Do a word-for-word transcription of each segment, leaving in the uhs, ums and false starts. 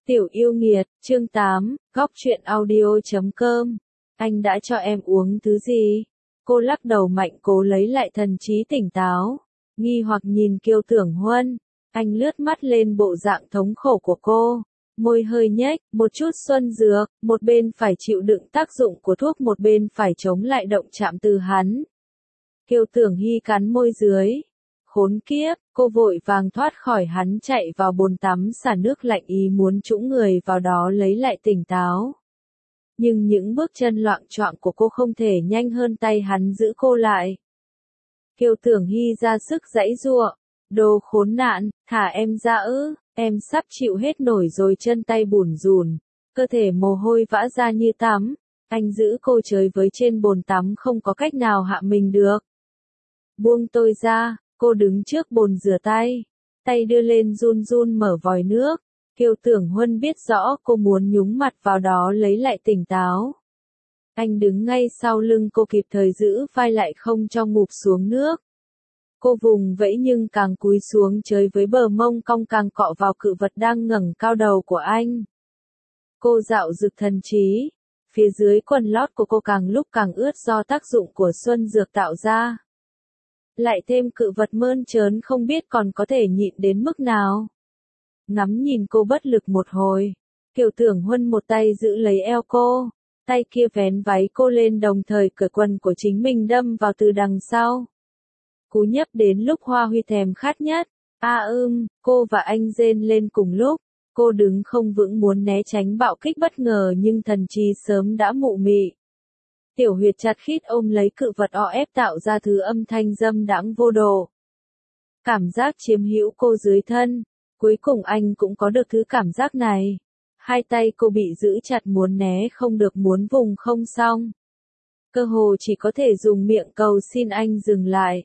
Tiểu yêu nghiệt, chương tám, góc truyện audio chấm com. Anh đã cho em uống thứ gì? Cô lắc đầu mạnh cố lấy lại thần trí tỉnh táo. Nghi hoặc nhìn Kiều Tưởng Huân. Anh lướt mắt lên bộ dạng thống khổ của cô. Môi hơi nhếch, một chút xuân dược, một bên phải chịu đựng tác dụng của thuốc, một bên phải chống lại động chạm từ hắn. Kiều Tưởng Hy cắn môi dưới. Khốn kiếp, cô vội vàng thoát khỏi hắn chạy vào bồn tắm xả nước lạnh ý muốn trũng người vào đó lấy lại tỉnh táo. Nhưng những bước chân loạng choạng của cô không thể nhanh hơn tay hắn giữ cô lại. Kiều Tưởng Hy ra sức giãy giụa, đồ khốn nạn, thả em ra ư, em sắp chịu hết nổi rồi, chân tay bủn rủn, cơ thể mồ hôi vã ra như tắm. Anh giữ cô chơi với trên bồn tắm không có cách nào hạ mình được. Buông tôi ra. Cô đứng trước bồn rửa tay, tay đưa lên run run mở vòi nước. Kiều Tưởng Huân biết rõ cô muốn nhúng mặt vào đó lấy lại tỉnh táo. Anh đứng ngay sau lưng cô kịp thời giữ vai lại không cho ngụp xuống nước. Cô vùng vẫy nhưng càng cúi xuống chơi với bờ mông cong càng cọ vào cự vật đang ngẩng cao đầu của anh. Cô dạo dực thần trí, phía dưới quần lót của cô càng lúc càng ướt do tác dụng của xuân dược tạo ra. Lại thêm cự vật mơn trớn không biết còn có thể nhịn đến mức nào. Ngắm nhìn cô bất lực một hồi, Kiều Tưởng Huân một tay giữ lấy eo cô, tay kia vén váy cô lên đồng thời cởi quần của chính mình đâm vào từ đằng sau. Cú nhấp đến lúc Hoa Huy thèm khát nhất. A ưm, cô và anh rên lên cùng lúc. Cô đứng không vững muốn né tránh bạo kích bất ngờ nhưng thần trí sớm đã mụ mị. Tiểu huyệt chặt khít ôm lấy cự vật o ép tạo ra thứ âm thanh dâm đãng vô độ. Cảm giác chiếm hữu cô dưới thân. Cuối cùng anh cũng có được thứ cảm giác này. Hai tay cô bị giữ chặt muốn né không được muốn vùng không xong. Cơ hồ chỉ có thể dùng miệng cầu xin anh dừng lại.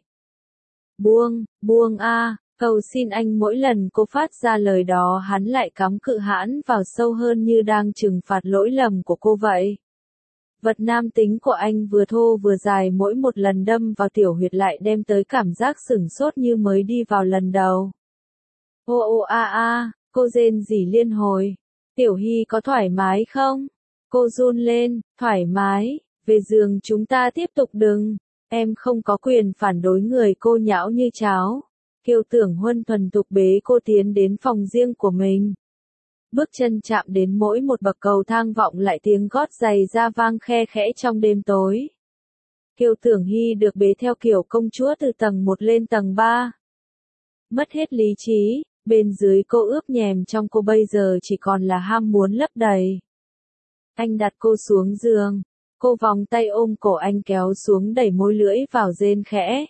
Buông, buông a, cầu xin anh. Mỗi lần cô phát ra lời đó hắn lại cắm cự hãn vào sâu hơn như đang trừng phạt lỗi lầm của cô vậy. Vật nam tính của anh vừa thô vừa dài, mỗi một lần đâm vào tiểu huyệt lại đem tới cảm giác sửng sốt như mới đi vào lần đầu. Ô ô a a, cô rên rỉ liên hồi. Tiểu Hy có thoải mái không? Cô run lên, thoải mái, về giường chúng ta tiếp tục đừng. Em không có quyền phản đối người, cô nhão như cháo. Kiều Tưởng Huân thuần thục bế cô tiến đến phòng riêng của mình. Bước chân chạm đến mỗi một bậc cầu thang vọng lại tiếng gót giày ra vang khe khẽ trong đêm tối. Kiều Tưởng Hy được bế theo kiểu công chúa từ tầng một lên tầng ba. Mất hết lý trí, bên dưới cô ướp nhèm, trong cô bây giờ chỉ còn là ham muốn lấp đầy. Anh đặt cô xuống giường, cô vòng tay ôm cổ anh kéo xuống đẩy môi lưỡi vào rên khẽ.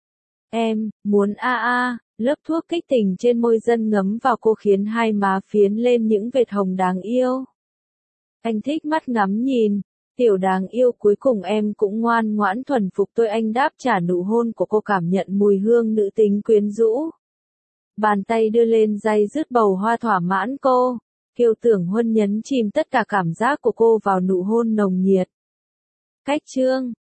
Em, muốn a a. Lớp thuốc kích tình trên môi dân ngấm vào cô khiến hai má phiến lên những vệt hồng đáng yêu. Anh thích mắt ngắm nhìn. Tiểu đáng yêu, cuối cùng em cũng ngoan ngoãn thuần phục tôi. Anh đáp trả nụ hôn của cô, cảm nhận mùi hương nữ tính quyến rũ. Bàn tay đưa lên day dứt bầu hoa thỏa mãn cô. Kiều Tưởng Huân nhấn chìm tất cả cảm giác của cô vào nụ hôn nồng nhiệt. Cách chương